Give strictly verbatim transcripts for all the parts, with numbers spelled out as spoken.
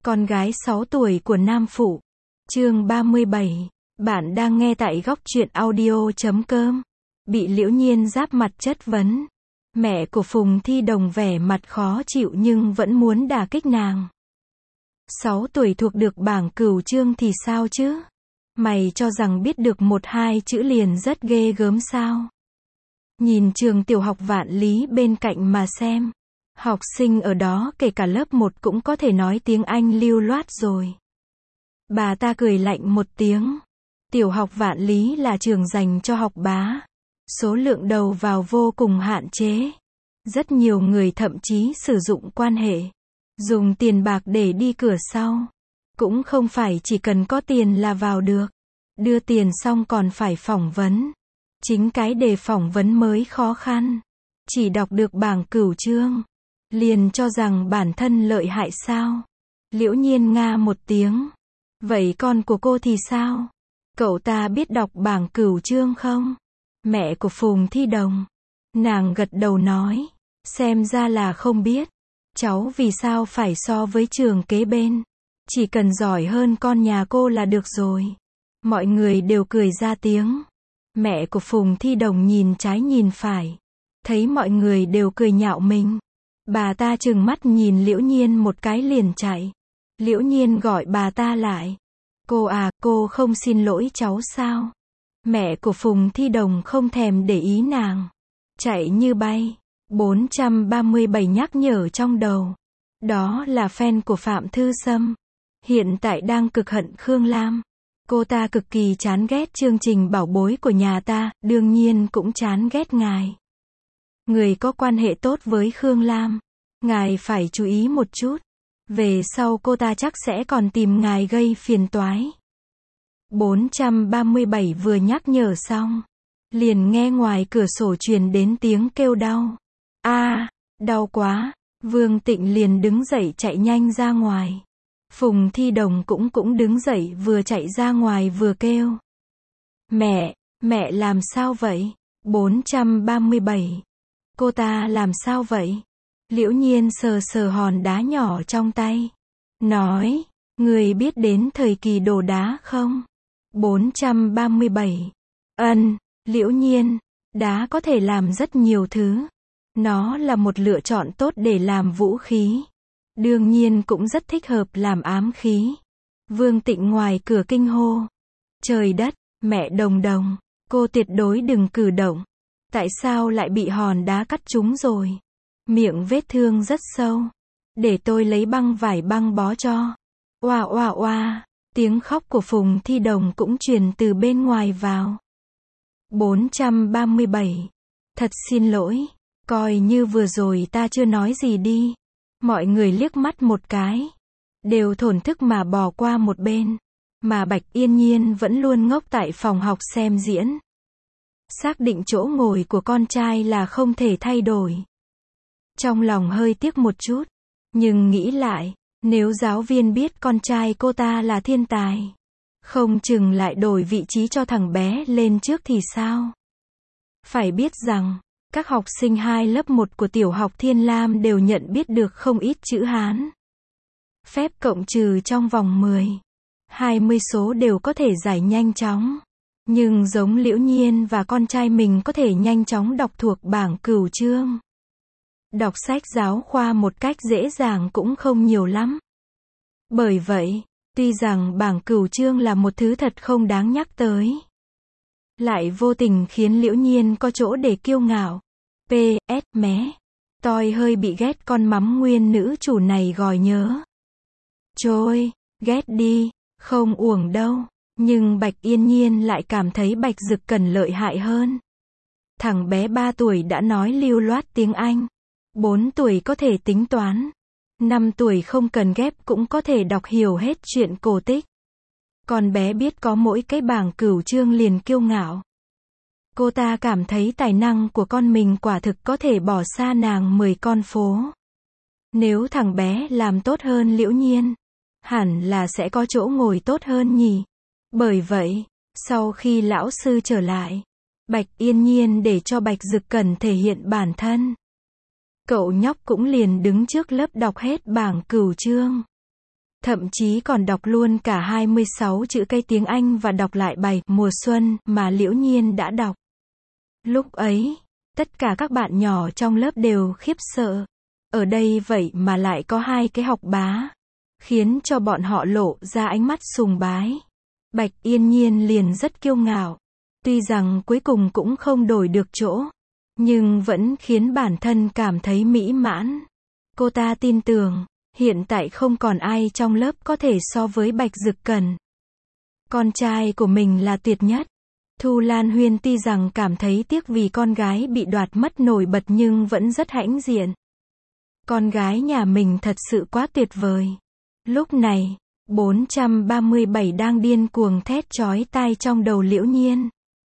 Con gái sáu tuổi của Nam Phụ. Chương ba mươi bảy. Bạn đang nghe tại góc truyện audio chấm com. Bị Liễu Nhiên giáp mặt chất vấn. Mẹ của Phùng Thi Đồng vẻ mặt khó chịu nhưng vẫn muốn đả kích nàng. Sáu tuổi thuộc được bảng cửu chương thì sao chứ? Mày cho rằng biết được một hai chữ liền rất ghê gớm sao? Nhìn trường tiểu học Vạn Lý bên cạnh mà xem. Học sinh ở đó kể cả lớp một cũng có thể nói tiếng Anh lưu loát rồi. Bà ta cười lạnh một tiếng. Tiểu học Vạn Lý là trường dành cho học bá. Số lượng đầu vào vô cùng hạn chế. Rất nhiều người thậm chí sử dụng quan hệ. Dùng tiền bạc để đi cửa sau. Cũng không phải chỉ cần có tiền là vào được. Đưa tiền xong còn phải phỏng vấn. Chính cái đề phỏng vấn mới khó khăn. Chỉ đọc được bảng cửu chương. Liền cho rằng bản thân lợi hại sao? Liễu Nhiên nga một tiếng. Vậy con của cô thì sao? Cậu ta biết đọc bảng cửu chương không? Mẹ của Phùng Thi Đồng. Nàng gật đầu nói. Xem ra là không biết. Cháu vì sao phải so với trường kế bên? Chỉ cần giỏi hơn con nhà cô là được rồi. Mọi người đều cười ra tiếng. Mẹ của Phùng Thi Đồng nhìn trái nhìn phải. Thấy mọi người đều cười nhạo mình. Bà ta trừng mắt nhìn Liễu Nhiên một cái liền chạy. Liễu Nhiên gọi bà ta lại. Cô à, cô không xin lỗi cháu sao? Mẹ của Phùng Thi Đồng không thèm để ý nàng. Chạy như bay. bốn trăm ba mươi bảy nhắc nhở trong đầu. Đó là fan của Phạm Thư Sâm. Hiện tại đang cực hận Khương Lam. Cô ta cực kỳ chán ghét chương trình bảo bối của nhà ta, đương nhiên cũng chán ghét ngài. Người có quan hệ tốt với Khương Lam. Ngài phải chú ý một chút. Về sau cô ta chắc sẽ còn tìm ngài gây phiền toái. bốn trăm ba mươi bảy vừa nhắc nhở xong. Liền nghe ngoài cửa sổ truyền đến tiếng kêu đau. A, à, đau quá. Vương Tịnh liền đứng dậy chạy nhanh ra ngoài. Phùng Thi Đồng cũng cũng đứng dậy vừa chạy ra ngoài vừa kêu. Mẹ, mẹ làm sao vậy? bốn trăm ba mươi bảy. Cô ta làm sao vậy? Liễu Nhiên sờ sờ hòn đá nhỏ trong tay. Nói, người biết đến thời kỳ đồ đá không? bốn trăm ba mươi bảy. Ân, Liễu Nhiên, đá có thể làm rất nhiều thứ. Nó là một lựa chọn tốt để làm vũ khí. Đương nhiên cũng rất thích hợp làm ám khí. Vương Tịnh ngoài cửa kinh hô. Trời đất, mẹ Đồng Đồng, cô tuyệt đối đừng cử động. Tại sao lại bị hòn đá cắt trúng rồi? Miệng vết thương rất sâu. Để tôi lấy băng vải băng bó cho. Oa oa oa, tiếng khóc của Phùng Thi Đồng cũng truyền từ bên ngoài vào. bốn trăm ba mươi bảy. Thật xin lỗi, coi như vừa rồi ta chưa nói gì đi. Mọi người liếc mắt một cái. Đều thổn thức mà bỏ qua một bên. Mà Bạch Yên Nhiên vẫn luôn ngốc tại phòng học xem diễn. Xác định chỗ ngồi của con trai là không thể thay đổi. Trong lòng hơi tiếc một chút. Nhưng nghĩ lại, nếu giáo viên biết con trai cô ta là thiên tài, không chừng lại đổi vị trí cho thằng bé lên trước thì sao? Phải biết rằng, các học sinh hai lớp một của tiểu học Thiên Lam đều nhận biết được không ít chữ Hán. Phép cộng trừ trong vòng mười, hai mươi số đều có thể giải nhanh chóng. Nhưng giống Liễu Nhiên và con trai mình có thể nhanh chóng đọc thuộc bảng cửu chương. Đọc sách giáo khoa một cách dễ dàng cũng không nhiều lắm. Bởi vậy, tuy rằng bảng cửu chương là một thứ thật không đáng nhắc tới, lại vô tình khiến Liễu Nhiên có chỗ để kiêu ngạo. pê ét mé. Tôi hơi bị ghét con mắm nguyên nữ chủ này gòi nhớ. Trôi, ghét đi, không uổng đâu. Nhưng Bạch Yên Nhiên lại cảm thấy Bạch Dực Cần lợi hại hơn. Thằng bé ba tuổi đã nói lưu loát tiếng Anh. bốn tuổi có thể tính toán. năm tuổi không cần ghép cũng có thể đọc hiểu hết chuyện cổ tích. Con bé biết có mỗi cái bảng cửu chương liền kiêu ngạo. Cô ta cảm thấy tài năng của con mình quả thực có thể bỏ xa nàng mười con phố. Nếu thằng bé làm tốt hơn Liễu Nhiên, hẳn là sẽ có chỗ ngồi tốt hơn nhỉ. Bởi vậy, sau khi lão sư trở lại, Bạch Yên Nhiên để cho Bạch Dực Cần thể hiện bản thân. Cậu nhóc cũng liền đứng trước lớp đọc hết bảng cửu chương. thậm chí còn đọc luôn cả hai mươi sáu chữ cái tiếng Anh và đọc lại bài Mùa Xuân mà Liễu Nhiên đã đọc. Lúc ấy, tất cả các bạn nhỏ trong lớp đều khiếp sợ. Ở đây vậy mà lại có hai cái học bá, khiến cho bọn họ lộ ra ánh mắt sùng bái. Bạch Yên Nhiên liền rất kiêu ngạo. Tuy rằng cuối cùng cũng không đổi được chỗ, nhưng vẫn khiến bản thân cảm thấy mỹ mãn. Cô ta tin tưởng, hiện tại không còn ai trong lớp có thể so với Bạch Dực Cẩn. Con trai của mình là tuyệt nhất. Thu Lan Huyên tuy rằng cảm thấy tiếc vì con gái bị đoạt mất nổi bật nhưng vẫn rất hãnh diện. Con gái nhà mình thật sự quá tuyệt vời. Lúc này, bốn trăm ba mươi bảy đang điên cuồng thét chói tai trong đầu Liễu Nhiên.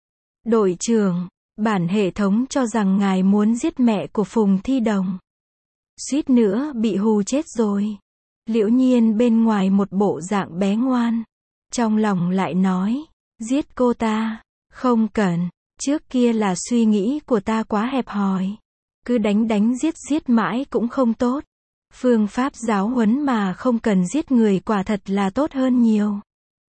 Đội trưởng, bản hệ thống cho rằng ngài muốn giết mẹ của Phùng Thi Đồng. Suýt nữa bị hù chết rồi. Liễu Nhiên bên ngoài một bộ dạng bé ngoan, trong lòng lại nói, giết cô ta, không cần, trước kia là suy nghĩ của ta quá hẹp hòi. Cứ đánh đánh giết giết mãi cũng không tốt. Phương pháp giáo huấn mà không cần giết người quả thật là tốt hơn nhiều.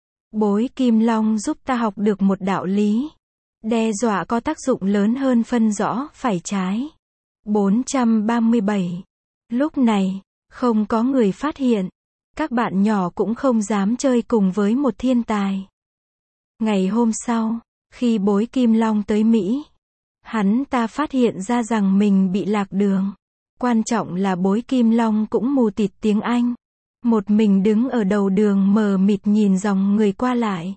Bối Kim Long giúp ta học được một đạo lý. Đe dọa có tác dụng lớn hơn phân rõ phải trái. bốn trăm ba mươi bảy. Lúc này, không có người phát hiện. Các bạn nhỏ cũng không dám chơi cùng với một thiên tài. Ngày hôm sau, khi Bối Kim Long tới Mỹ, hắn ta phát hiện ra rằng mình bị lạc đường. Quan trọng là Bối Kim Long cũng mù tịt tiếng Anh. Một mình đứng ở đầu đường mờ mịt nhìn dòng người qua lại.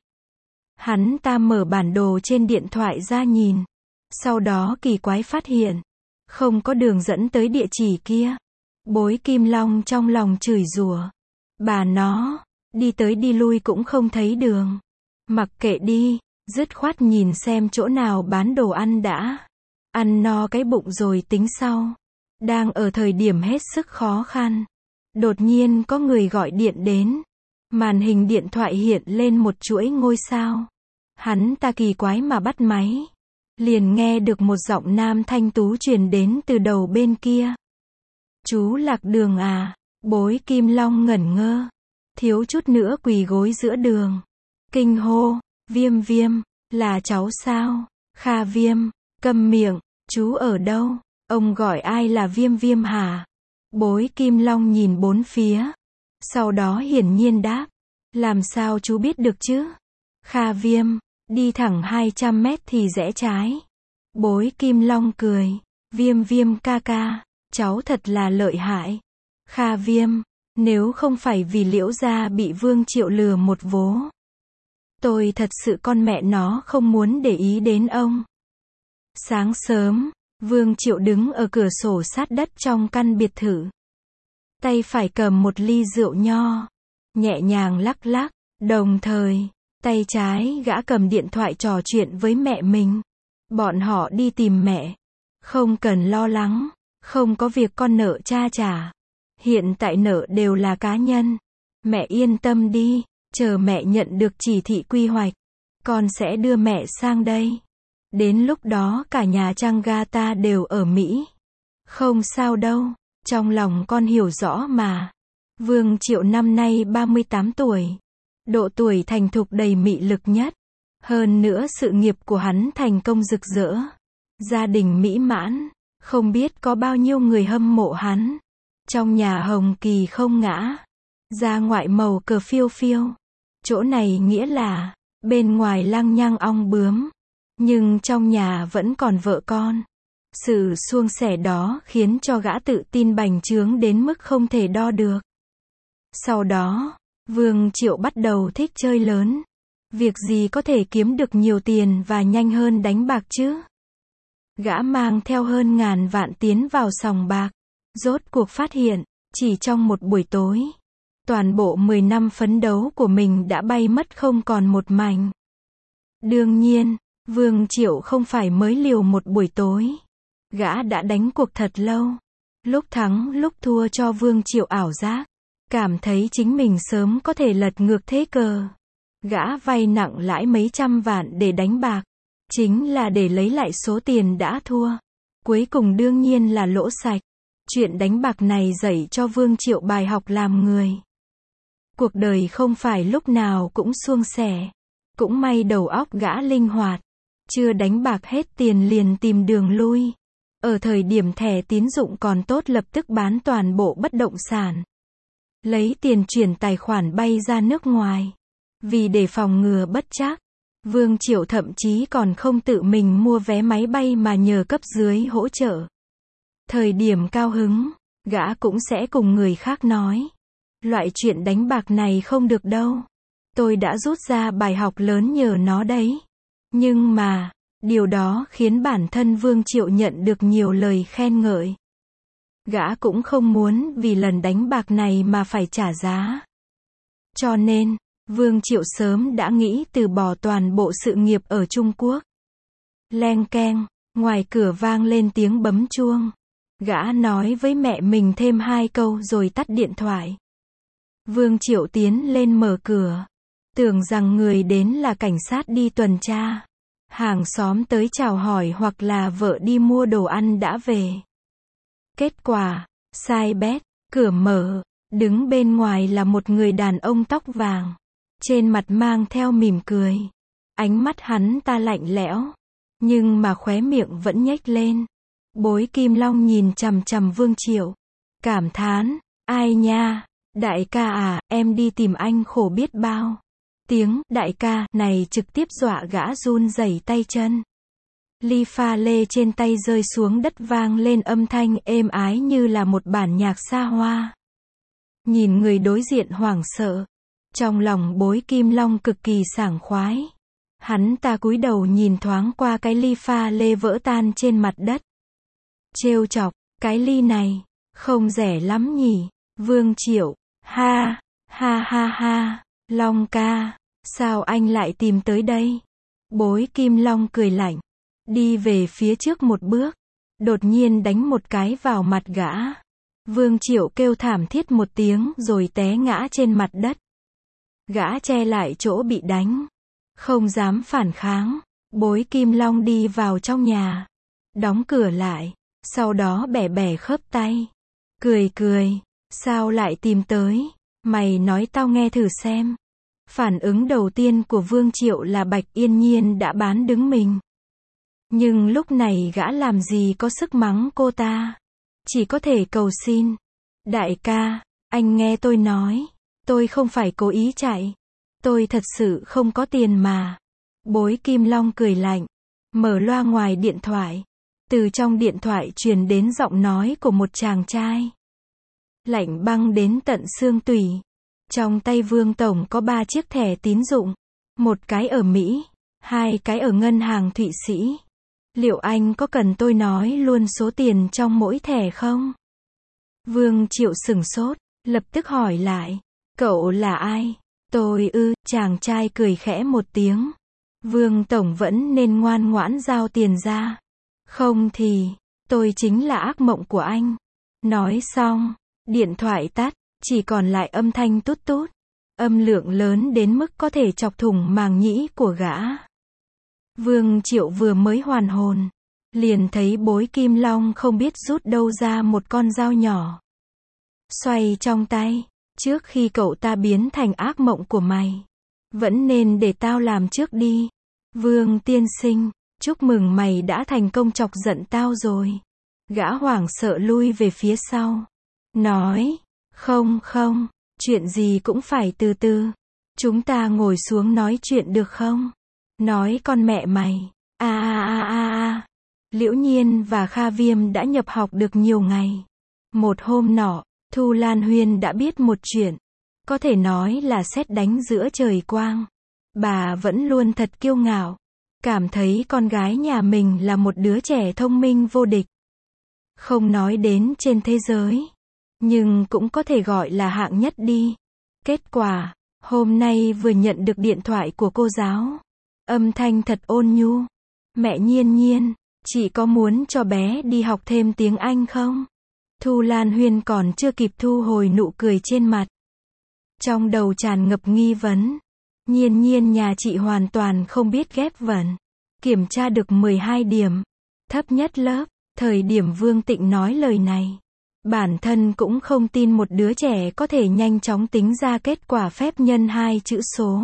Hắn ta mở bản đồ trên điện thoại ra nhìn. Sau đó kỳ quái phát hiện, không có đường dẫn tới địa chỉ kia. Bối Kim Long trong lòng chửi rủa. Bà nó, đi tới đi lui cũng không thấy đường. Mặc kệ đi, dứt khoát nhìn xem chỗ nào bán đồ ăn đã. Ăn no cái bụng rồi tính sau. Đang ở thời điểm hết sức khó khăn. Đột nhiên có người gọi điện đến. Màn hình điện thoại hiện lên một chuỗi ngôi sao. Hắn ta kỳ quái mà bắt máy. Liền nghe được một giọng nam thanh tú truyền đến từ đầu bên kia. Chú lạc đường à? Bối Kim Long ngẩn ngơ. Thiếu chút nữa quỳ gối giữa đường. Kinh hô, Viêm Viêm, là cháu sao? Kha Viêm, câm miệng, chú ở đâu? Ông gọi ai là Viêm Viêm hả? Bối Kim Long nhìn bốn phía. Sau đó hiển nhiên đáp. Làm sao chú biết được chứ? Kha Viêm, đi thẳng hai trăm mét thì rẽ trái. Bối Kim Long cười. Viêm Viêm ca ca, cháu thật là lợi hại. Kha Viêm, nếu không phải vì Liễu gia bị Vương Triệu lừa một vố, tôi thật sự con mẹ nó không muốn để ý đến ông. Sáng sớm, Vương Triệu đứng ở cửa sổ sát đất trong căn biệt thự. Tay phải cầm một ly rượu nho, nhẹ nhàng lắc lắc, đồng thời, tay trái gã cầm điện thoại trò chuyện với mẹ mình. Bọn họ đi tìm mẹ. Không cần lo lắng, không có việc con nợ cha trả. Hiện tại nợ đều là cá nhân. Mẹ yên tâm đi, chờ mẹ nhận được chỉ thị quy hoạch, con sẽ đưa mẹ sang đây. Đến lúc đó cả nhà Changata đều ở Mỹ. Không sao đâu, trong lòng con hiểu rõ mà. Vương Triệu năm nay ba mươi tám tuổi. Độ tuổi thành thục đầy mị lực nhất. Hơn nữa sự nghiệp của hắn thành công rực rỡ. Gia đình mỹ mãn, không biết có bao nhiêu người hâm mộ hắn. Trong nhà hồng kỳ không ngã. Ra ngoại màu cờ phiêu phiêu. Chỗ này nghĩa là, bên ngoài lăng nhăng ong bướm. Nhưng trong nhà vẫn còn vợ con. Sự suôn sẻ đó khiến cho gã tự tin bành trướng đến mức không thể đo được. Sau đó, Vương Triệu bắt đầu thích chơi lớn. Việc gì có thể kiếm được nhiều tiền và nhanh hơn đánh bạc chứ? Gã mang theo hơn ngàn vạn tiến vào sòng bạc. Rốt cuộc phát hiện, chỉ trong một buổi tối, toàn bộ mười năm phấn đấu của mình đã bay mất không còn một mảnh. Đương nhiên, Vương Triệu không phải mới liều một buổi tối. Gã đã đánh cuộc thật lâu. Lúc thắng lúc thua cho Vương Triệu ảo giác. Cảm thấy chính mình sớm có thể lật ngược thế cờ. Gã vay nặng lãi mấy trăm vạn để đánh bạc. Chính là để lấy lại số tiền đã thua. Cuối cùng đương nhiên là lỗ sạch. Chuyện đánh bạc này dạy cho Vương Triệu bài học làm người. Cuộc đời không phải lúc nào cũng suôn sẻ. Cũng may đầu óc gã linh hoạt. Chưa đánh bạc hết tiền liền tìm đường lui. Ở thời điểm thẻ tín dụng còn tốt lập tức bán toàn bộ bất động sản. Lấy tiền chuyển tài khoản bay ra nước ngoài. Vì để phòng ngừa bất trắc, Vương Triệu thậm chí còn không tự mình mua vé máy bay mà nhờ cấp dưới hỗ trợ. Thời điểm cao hứng, gã cũng sẽ cùng người khác nói. Loại chuyện đánh bạc này không được đâu. Tôi đã rút ra bài học lớn nhờ nó đấy. Nhưng mà, điều đó khiến bản thân Vương Triệu nhận được nhiều lời khen ngợi. Gã cũng không muốn vì lần đánh bạc này mà phải trả giá. Cho nên, Vương Triệu sớm đã nghĩ từ bỏ toàn bộ sự nghiệp ở Trung Quốc. Leng keng, ngoài cửa vang lên tiếng bấm chuông. Gã nói với mẹ mình thêm hai câu rồi tắt điện thoại. Vương Triệu tiến lên mở cửa. Tưởng rằng người đến là cảnh sát đi tuần tra. Hàng xóm tới chào hỏi hoặc là vợ đi mua đồ ăn đã về. Kết quả, sai bét, cửa mở, đứng bên ngoài là một người đàn ông tóc vàng. Trên mặt mang theo mỉm cười. Ánh mắt hắn ta lạnh lẽo. Nhưng mà khóe miệng vẫn nhếch lên. Bối Kim Long nhìn chằm chằm Vương Triệu. Cảm thán, ai nha, đại ca à, em đi tìm anh khổ biết bao. Tiếng đại ca này trực tiếp dọa gã run rẩy tay chân. Ly pha lê trên tay rơi xuống đất vang lên âm thanh êm ái như là một bản nhạc xa hoa. Nhìn người đối diện hoảng sợ. Trong lòng Bối Kim Long cực kỳ sảng khoái. Hắn ta cúi đầu nhìn thoáng qua cái ly pha lê vỡ tan trên mặt đất. Trêu chọc, cái ly này, không rẻ lắm nhỉ, Vương Triệu, ha, ha ha ha, Long ca, sao anh lại tìm tới đây? Bối Kim Long cười lạnh, đi về phía trước một bước, đột nhiên đánh một cái vào mặt gã. Vương Triệu kêu thảm thiết một tiếng rồi té ngã trên mặt đất. Gã che lại chỗ bị đánh, không dám phản kháng. Bối Kim Long đi vào trong nhà, đóng cửa lại, sau đó bẻ bẻ khớp tay, cười cười, sao lại tìm tới, mày nói tao nghe thử xem. Phản ứng đầu tiên của Vương Triệu là Bạch Yên Nhiên đã bán đứng mình. Nhưng lúc này gã làm gì có sức mắng cô ta, chỉ có thể cầu xin. Đại ca, anh nghe tôi nói, tôi không phải cố ý chạy, tôi thật sự không có tiền mà. Bối Kim Long cười lạnh, mở loa ngoài điện thoại. Từ trong điện thoại truyền đến giọng nói của một chàng trai. Lạnh băng đến tận xương tủy. Trong tay Vương Tổng có ba chiếc thẻ tín dụng. Một cái ở Mỹ, hai cái ở ngân hàng Thụy Sĩ. Liệu anh có cần tôi nói luôn số tiền trong mỗi thẻ không? Vương Triệu sửng sốt, lập tức hỏi lại. Cậu là ai? Tôi ư, chàng trai cười khẽ một tiếng. Vương Tổng vẫn nên ngoan ngoãn giao tiền ra. Không thì, tôi chính là ác mộng của anh. Nói xong, điện thoại tắt, chỉ còn lại âm thanh tút tút. Âm lượng lớn đến mức có thể chọc thủng màng nhĩ của gã. Vương Triệu vừa mới hoàn hồn, liền thấy Bối Kim Long không biết rút đâu ra một con dao nhỏ. Xoay trong tay, trước khi cậu ta biến thành ác mộng của mày, vẫn nên để tao làm trước đi. Vương tiên sinh, chúc mừng mày đã thành công chọc giận tao rồi. Gã hoảng sợ lui về phía sau. Nói, không không, chuyện gì cũng phải từ từ. Chúng ta ngồi xuống nói chuyện được không? Nói con mẹ mày. A a a a a. Liễu Nhiên và Kha Viêm đã nhập học được nhiều ngày. Một hôm nọ, Thu Lan Huyên đã biết một chuyện. Có thể nói là sét đánh giữa trời quang. Bà vẫn luôn thật kiêu ngạo. Cảm thấy con gái nhà mình là một đứa trẻ thông minh vô địch. Không nói đến trên thế giới, nhưng cũng có thể gọi là hạng nhất đi. Kết quả, hôm nay vừa nhận được điện thoại của cô giáo. Âm thanh thật ôn nhu. Mẹ Nhiên Nhiên, chị có muốn cho bé đi học thêm tiếng Anh không? Thu Lan Huyên còn chưa kịp thu hồi nụ cười trên mặt. Trong đầu tràn ngập nghi vấn. Nhiên Nhiên nhà chị hoàn toàn không biết ghép vần. Kiểm tra được mười hai điểm. Thấp nhất lớp. Thời điểm Vương Tịnh nói lời này, Bản thân cũng không tin một đứa trẻ có thể nhanh chóng tính ra kết quả phép nhân hai chữ số.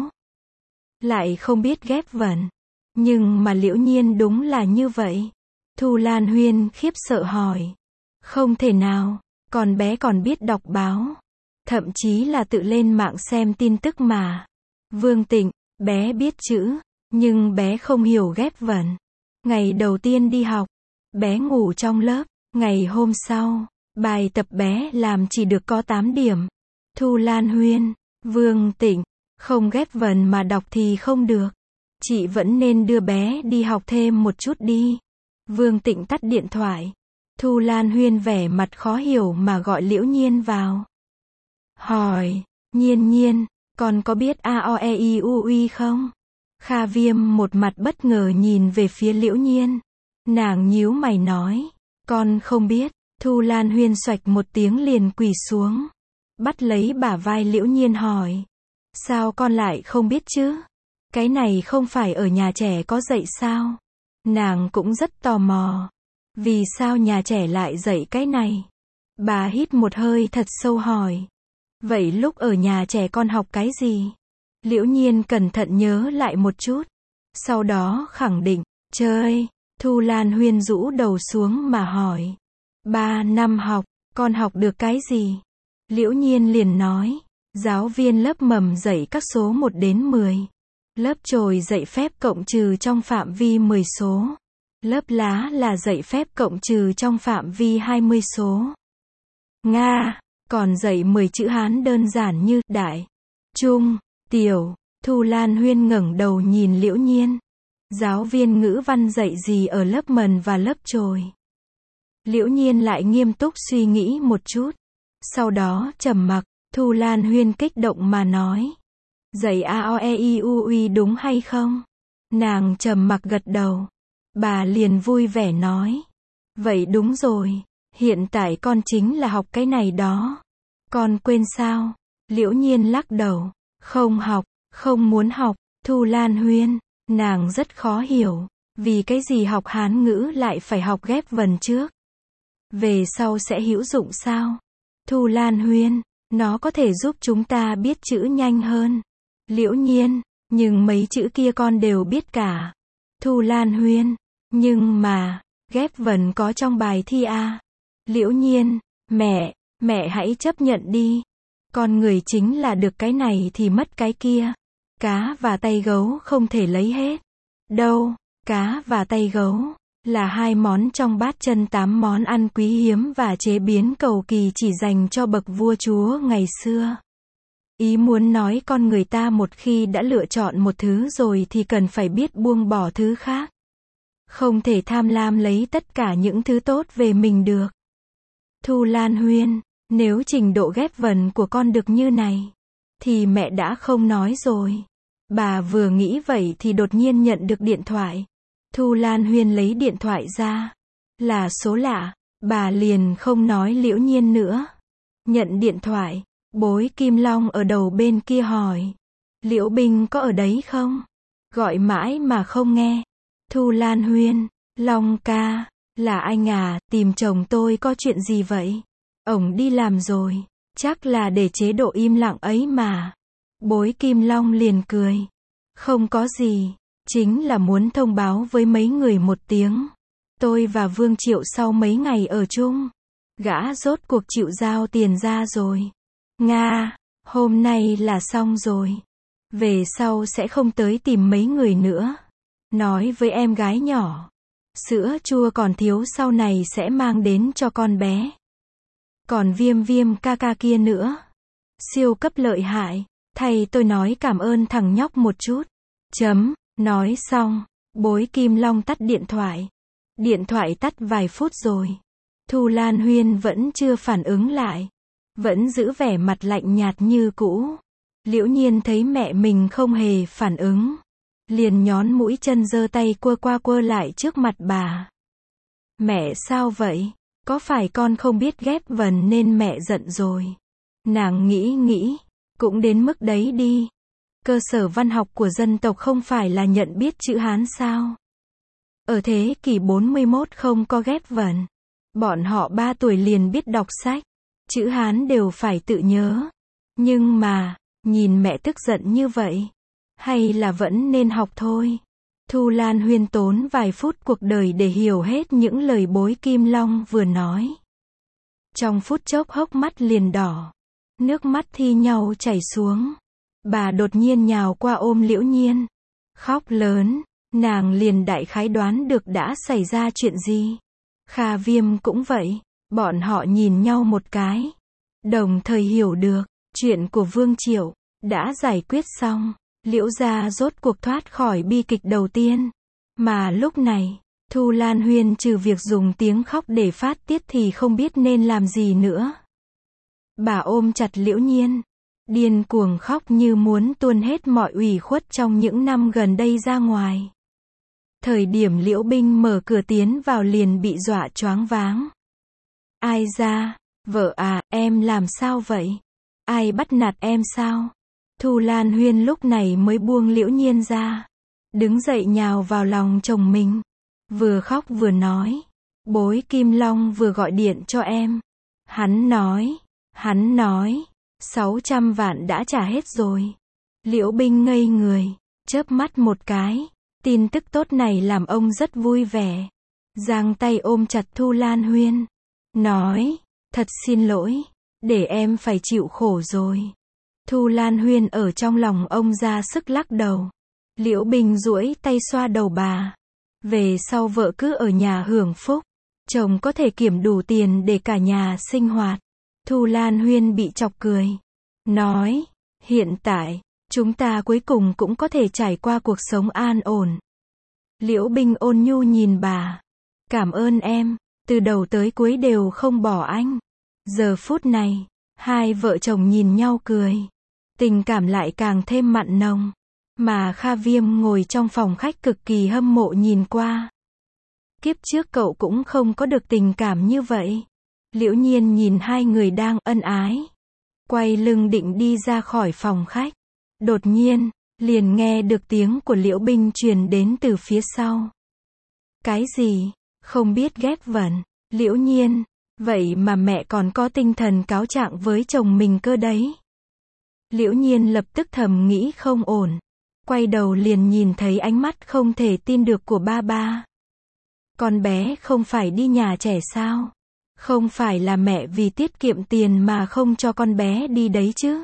Lại không biết ghép vần. Nhưng mà Liễu Nhiên đúng là như vậy. Thu Lan Huyên khiếp sợ hỏi. Không thể nào, con bé còn biết đọc báo. Thậm chí là tự lên mạng xem tin tức mà. Vương Tịnh, bé biết chữ, nhưng bé không hiểu ghép vần. Ngày đầu tiên đi học, bé ngủ trong lớp. Ngày hôm sau, bài tập bé làm chỉ được có tám điểm. Thu Lan Huyên, Vương Tịnh, không ghép vần mà đọc thì không được. Chị vẫn nên đưa bé đi học thêm một chút đi. Vương Tịnh tắt điện thoại. Thu Lan Huyên vẻ mặt khó hiểu mà gọi Liễu Nhiên vào. Hỏi, Nhiên Nhiên, con có biết a o e i u i không? Kha Viêm một mặt bất ngờ nhìn về phía Liễu Nhiên. Nàng nhíu mày nói, con không biết. Thu Lan Huyên xoạch một tiếng liền quỳ xuống. Bắt lấy bả vai Liễu Nhiên hỏi. Sao con lại không biết chứ? Cái này không phải ở nhà trẻ có dạy sao? Nàng cũng rất tò mò. Vì sao nhà trẻ lại dạy cái này? Bà hít một hơi thật sâu hỏi. Vậy lúc ở nhà trẻ con học cái gì? Liễu Nhiên cẩn thận nhớ lại một chút. Sau đó khẳng định, chơi. Thu Lan Huyên rũ đầu xuống mà hỏi. Ba năm học, con học được cái gì? Liễu Nhiên liền nói. Giáo viên lớp mầm dạy các số một đến mười. Lớp chồi dạy phép cộng trừ trong phạm vi mười số. Lớp lá là dạy phép cộng trừ trong phạm vi hai mươi số. Nga, còn dạy mười chữ Hán đơn giản như đại, trung, tiểu. Thu Lan Huyên ngẩng đầu nhìn Liễu Nhiên. Giáo viên ngữ văn dạy gì ở lớp mần và lớp chồi? Liễu Nhiên lại nghiêm túc suy nghĩ một chút. Sau đó trầm mặc. Thu Lan Huyên kích động mà nói. Dạy a o e i u i đúng hay không? Nàng trầm mặc gật đầu. Bà liền vui vẻ nói. Vậy đúng rồi. Hiện tại con chính là học cái này đó. Con quên sao? Liễu Nhiên lắc đầu. Không học, không muốn học. Thu Lan Huyên, nàng rất khó hiểu. Vì cái gì học Hán ngữ lại phải học ghép vần trước? Về sau sẽ hữu dụng sao? Thu Lan Huyên, nó có thể giúp chúng ta biết chữ nhanh hơn. Liễu Nhiên, nhưng mấy chữ kia con đều biết cả. Thu Lan Huyên, nhưng mà, ghép vần có trong bài thi à? Liễu Nhiên, mẹ, mẹ hãy chấp nhận đi. Con người chính là được cái này thì mất cái kia. Cá và tay gấu không thể lấy hết. Đâu, cá và tay gấu là hai món trong bát chân tám món ăn quý hiếm và chế biến cầu kỳ chỉ dành cho bậc vua chúa ngày xưa. Ý muốn nói con người ta một khi đã lựa chọn một thứ rồi thì cần phải biết buông bỏ thứ khác. Không thể tham lam lấy tất cả những thứ tốt về mình được. Thu Lan Huyên, nếu trình độ ghép vần của con được như này, thì mẹ đã không nói rồi. Bà vừa nghĩ vậy thì đột nhiên nhận được điện thoại. Thu Lan Huyên lấy điện thoại ra. Là số lạ. Bà liền không nói Liễu Nhiên nữa. Nhận điện thoại. Bối Kim Long ở đầu bên kia hỏi. Liễu Binh có ở đấy không? Gọi mãi mà không nghe. Thu Lan Huyên. Long ca. Là anh à, tìm chồng tôi có chuyện gì vậy? Ổng đi làm rồi. Chắc là để chế độ im lặng ấy mà. Bối Kim Long liền cười. Không có gì. Chính là muốn thông báo với mấy người một tiếng. Tôi và Vương Triệu sau mấy ngày ở chung. Gã rốt cuộc chịu giao tiền ra rồi. Nga, hôm nay là xong rồi. Về sau sẽ không tới tìm mấy người nữa. Nói với em gái nhỏ. Sữa chua còn thiếu sau này sẽ mang đến cho con bé. Còn Viêm Viêm ca ca kia nữa. Siêu cấp lợi hại. Thầy tôi nói cảm ơn thằng nhóc một chút. Chấm. Nói xong, Bối Kim Long tắt điện thoại. Điện thoại tắt vài phút rồi. Thu Lan Huyên vẫn chưa phản ứng lại. Vẫn giữ vẻ mặt lạnh nhạt như cũ. Liễu Nhiên thấy mẹ mình không hề phản ứng. Liền nhón mũi chân giơ tay quơ qua quơ lại trước mặt bà. Mẹ sao vậy? Có phải con không biết ghép vần nên mẹ giận rồi? Nàng nghĩ nghĩ. Cũng đến mức đấy đi. Cơ sở văn học của dân tộc không phải là nhận biết chữ Hán sao? Ở thế kỷ bốn mươi mốt không có ghép vần. Bọn họ ba tuổi liền biết đọc sách. Chữ Hán đều phải tự nhớ. Nhưng mà, nhìn mẹ tức giận như vậy. Hay là vẫn nên học thôi. Thu Lan Huyên tốn vài phút cuộc đời để hiểu hết những lời Bối Kim Long vừa nói. Trong phút chốc hốc mắt liền đỏ. Nước mắt thi nhau chảy xuống. Bà đột nhiên nhào qua ôm Liễu Nhiên. Khóc lớn. Nàng liền đại khái đoán được đã xảy ra chuyện gì. Kha Viêm cũng vậy. Bọn họ nhìn nhau một cái. Đồng thời hiểu được. Chuyện của Vương Triệu đã giải quyết xong. Liễu gia rốt cuộc thoát khỏi bi kịch đầu tiên. Mà lúc này, Thu Lan Huyên trừ việc dùng tiếng khóc để phát tiết thì không biết nên làm gì nữa. Bà ôm chặt Liễu Nhiên, điên cuồng khóc như muốn tuôn hết mọi ủy khuất trong những năm gần đây ra ngoài. Thời điểm Liễu Binh mở cửa tiến vào liền bị dọa choáng váng. Ai ra? Vợ à, em làm sao vậy? Ai bắt nạt em sao? Thu Lan Huyên lúc này mới buông Liễu Nhiên ra. Đứng dậy nhào vào lòng chồng mình. Vừa khóc vừa nói. Bối Kim Long vừa gọi điện cho em. Hắn nói. Hắn nói. sáu trăm vạn đã trả hết rồi. Liễu Binh ngây người. Chớp mắt một cái. Tin tức tốt này làm ông rất vui vẻ. Giang tay ôm chặt Thu Lan Huyên. Nói. Thật xin lỗi. Để em phải chịu khổ rồi. Thu Lan Huyên ở trong lòng ông ra sức lắc đầu. Liễu Bình duỗi tay xoa đầu bà. Về sau vợ cứ ở nhà hưởng phúc. Chồng có thể kiểm đủ tiền để cả nhà sinh hoạt. Thu Lan Huyên bị chọc cười. Nói, hiện tại, chúng ta cuối cùng cũng có thể trải qua cuộc sống an ổn. Liễu Bình ôn nhu nhìn bà. Cảm ơn em, từ đầu tới cuối đều không bỏ anh. Giờ phút này, hai vợ chồng nhìn nhau cười. Tình cảm lại càng thêm mặn nồng. Mà Kha Viêm ngồi trong phòng khách cực kỳ hâm mộ nhìn qua. Kiếp trước cậu cũng không có được tình cảm như vậy. Liễu Nhiên nhìn hai người đang ân ái. Quay lưng định đi ra khỏi phòng khách. Đột nhiên, liền nghe được tiếng của Liễu Binh truyền đến từ phía sau. Cái gì? Không biết ghét vẩn. Liễu Nhiên, vậy mà mẹ còn có tinh thần cáo trạng với chồng mình cơ đấy. Liễu Nhiên lập tức thầm nghĩ không ổn. Quay đầu liền nhìn thấy ánh mắt không thể tin được của ba ba. Con bé không phải đi nhà trẻ sao? Không phải là mẹ vì tiết kiệm tiền mà không cho con bé đi đấy chứ?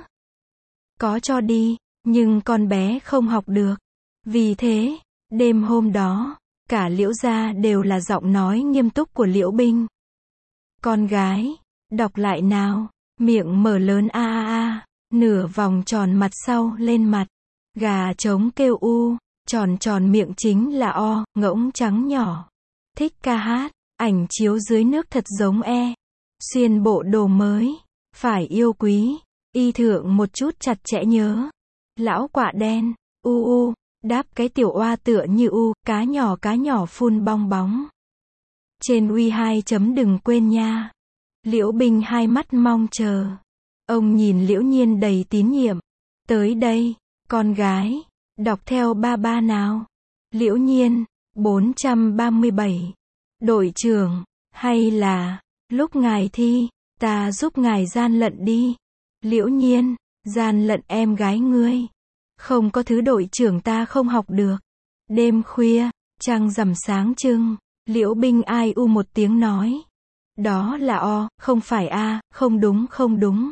Có cho đi, nhưng con bé không học được. Vì thế, đêm hôm đó, cả Liễu gia đều là giọng nói nghiêm túc của Liễu Binh. Con gái, đọc lại nào, miệng mở lớn a a a, nửa vòng tròn mặt sau lên mặt. Gà trống kêu u, tròn tròn miệng chính là o, ngỗng trắng nhỏ. Thích ca hát, ảnh chiếu dưới nước thật giống e. Xuyên bộ đồ mới, phải yêu quý, y thượng một chút chặt chẽ nhớ. Lão quạ đen, u u, đáp cái tiểu oa tựa như u, cá nhỏ cá nhỏ phun bong bóng. Trên uy hai chấm đừng quên nha. Liễu Binh hai mắt mong chờ. Ông nhìn Liễu Nhiên đầy tín nhiệm. Tới đây. Con gái, đọc theo ba ba nào. Liễu Nhiên, bốn trăm ba mươi bảy. Đội trưởng, hay là, lúc ngài thi, ta giúp ngài gian lận đi. Liễu Nhiên, gian lận em gái ngươi. Không có thứ đội trưởng ta không học được. Đêm khuya, trăng rằm sáng trưng, Liễu Binh ai u một tiếng nói. Đó là o, không phải a, không đúng không đúng.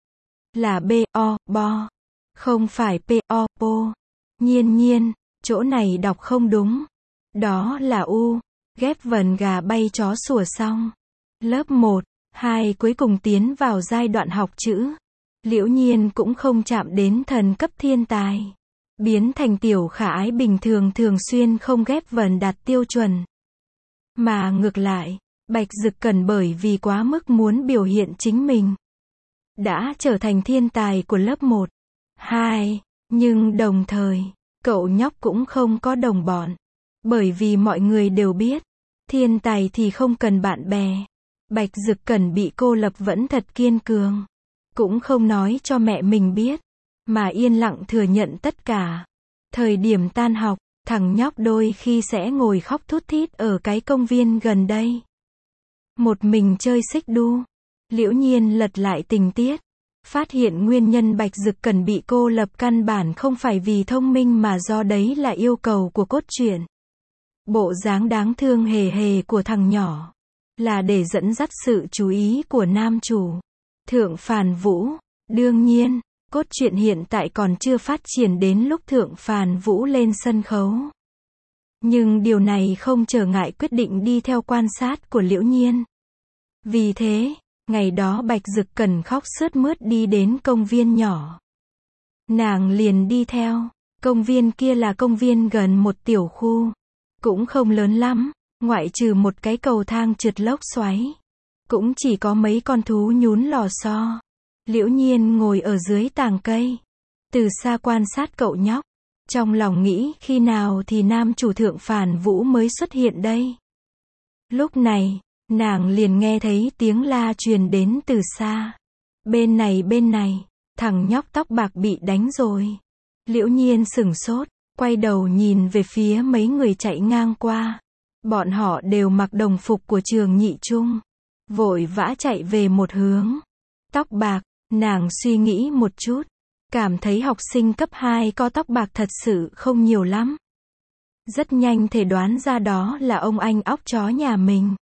Là b, o, bo. Không phải p, o, po. Nhiên nhiên, chỗ này đọc không đúng. Đó là u. Ghép vần gà bay chó sủa xong. Lớp một, hai cuối cùng tiến vào giai đoạn học chữ. Liễu Nhiên cũng không chạm đến thần cấp thiên tài. Biến thành tiểu khả ái bình thường thường xuyên không ghép vần đạt tiêu chuẩn. Mà ngược lại, Bạch Dực Cẩn bởi vì quá mức muốn biểu hiện chính mình. Đã trở thành thiên tài của lớp một. Hai, nhưng đồng thời, cậu nhóc cũng không có đồng bọn. Bởi vì mọi người đều biết, thiên tài thì không cần bạn bè. Bạch Dực Cẩn bị cô lập vẫn thật kiên cường. Cũng không nói cho mẹ mình biết, mà yên lặng thừa nhận tất cả. Thời điểm tan học, thằng nhóc đôi khi sẽ ngồi khóc thút thít ở cái công viên gần đây. một mình chơi xích đu. Liễu Nhiên lật lại tình tiết, phát hiện nguyên nhân Bạch Dực Cẩn bị cô lập căn bản không phải vì thông minh mà do đấy là yêu cầu của cốt truyện. Bộ dáng đáng thương hề hề của thằng nhỏ là để dẫn dắt sự chú ý của nam chủ, Thượng Phàn Vũ. Đương nhiên, cốt truyện hiện tại còn chưa phát triển đến lúc Thượng Phàn Vũ lên sân khấu. Nhưng điều này không trở ngại quyết định đi theo quan sát của Liễu Nhiên. Vì thế, ngày đó Bạch Dực Cẩn khóc sướt mướt đi đến công viên nhỏ. Nàng liền đi theo. Công viên kia là công viên gần một tiểu khu. Cũng không lớn lắm, ngoại trừ một cái cầu thang trượt lốc xoáy. Cũng chỉ có mấy con thú nhún lò xo. Liễu Nhiên ngồi ở dưới tàng cây, từ xa quan sát cậu nhóc. Trong lòng nghĩ khi nào thì nam chủ Thượng Phàn Vũ mới xuất hiện đây. Lúc này, nàng liền nghe thấy tiếng la truyền đến từ xa. Bên này bên này, thằng nhóc tóc bạc bị đánh rồi. Liễu Nhiên sửng sốt, quay đầu nhìn về phía mấy người chạy ngang qua. Bọn họ đều mặc đồng phục của trường nhị trung, vội vã chạy về một hướng. Tóc bạc, nàng suy nghĩ một chút, cảm thấy học sinh cấp hai có tóc bạc thật sự không nhiều lắm. Rất nhanh thể đoán ra đó là ông anh óc chó nhà mình.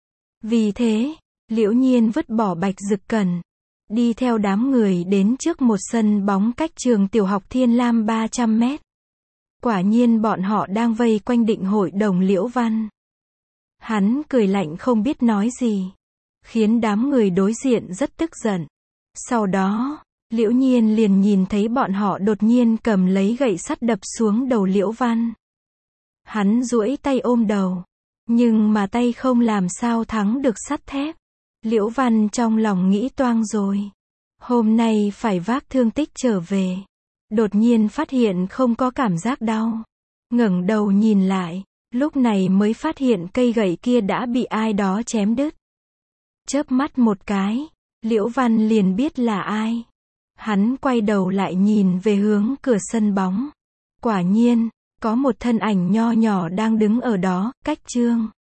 Vì thế, Liễu Nhiên vứt bỏ Bạch Dực Cẩn, đi theo đám người đến trước một sân bóng cách trường tiểu học Thiên Lam ba trăm mét. Quả nhiên bọn họ đang vây quanh định hội đồng Liễu Văn. Hắn cười lạnh không biết nói gì, khiến đám người đối diện rất tức giận. Sau đó, Liễu Nhiên liền nhìn thấy bọn họ đột nhiên cầm lấy gậy sắt đập xuống đầu Liễu Văn. Hắn duỗi tay ôm đầu, nhưng mà tay không làm sao thắng được sắt thép. Liễu Văn trong lòng nghĩ toang rồi. Hôm nay phải vác thương tích trở về. Đột nhiên phát hiện không có cảm giác đau. Ngẩng đầu nhìn lại, lúc này mới phát hiện cây gậy kia đã bị ai đó chém đứt. Chớp mắt một cái, Liễu Văn liền biết là ai. Hắn quay đầu lại nhìn về hướng cửa sân bóng. Quả nhiên, có một thân ảnh nho nhỏ đang đứng ở đó, cách Trương